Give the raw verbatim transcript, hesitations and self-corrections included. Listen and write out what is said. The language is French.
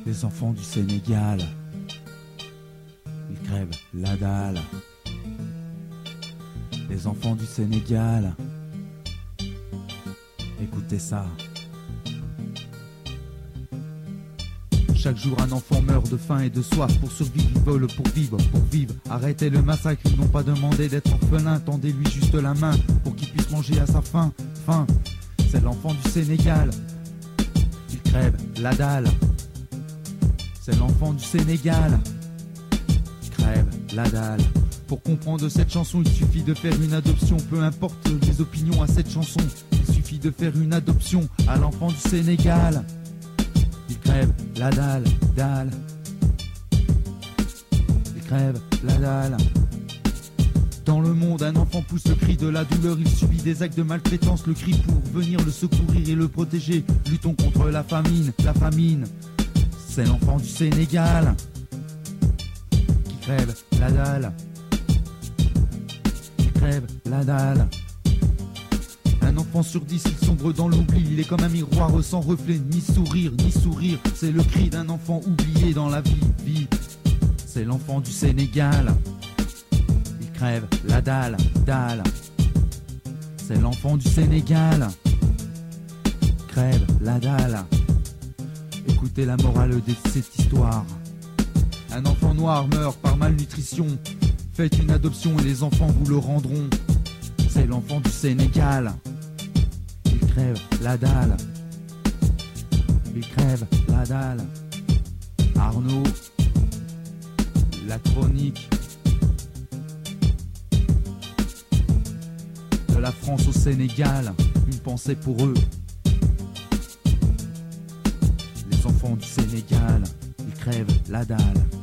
Les enfants du Sénégal, ils crèvent la dalle. Les enfants du Sénégal, écoutez ça. Chaque jour un enfant meurt de faim et de soif. Pour survivre ils volent pour vivre, pour vivre. Arrêtez le massacre, ils n'ont pas demandé d'être orphelins. Tendez-lui juste la main pour qu'il puisse manger à sa faim. Faim, c'est l'enfant du Sénégal, il crève la dalle. C'est l'enfant du Sénégal, il crève la dalle. Pour comprendre cette chanson, il suffit de faire une adoption. Peu importe les opinions à cette chanson, il suffit de faire une adoption à l'enfant du Sénégal. Il crève la dalle, dalle. Il crève la dalle. Dans le monde, un enfant pousse le cri de la douleur. Il subit des actes de maltraitance, le cri pour venir le secourir et le protéger. Luttons contre la famine, la famine. C'est l'enfant du Sénégal qui crève la dalle. Il crève la dalle. Un enfant sur dix, il sombre dans l'oubli. Il est comme un miroir sans reflet, ni sourire, ni sourire. C'est le cri d'un enfant oublié dans la vie, vie. C'est l'enfant du Sénégal, il crève la dalle, dalle. C'est l'enfant du Sénégal, il crève la dalle. Écoutez la morale de cette histoire. Un enfant noir meurt par malnutrition. Faites une adoption et les enfants vous le rendront. C'est l'enfant du Sénégal, il crève la dalle. Il crève la dalle. Arnaud, la chronique de la France au Sénégal. Une pensée pour eux. Les enfants du Sénégal, ils crèvent la dalle.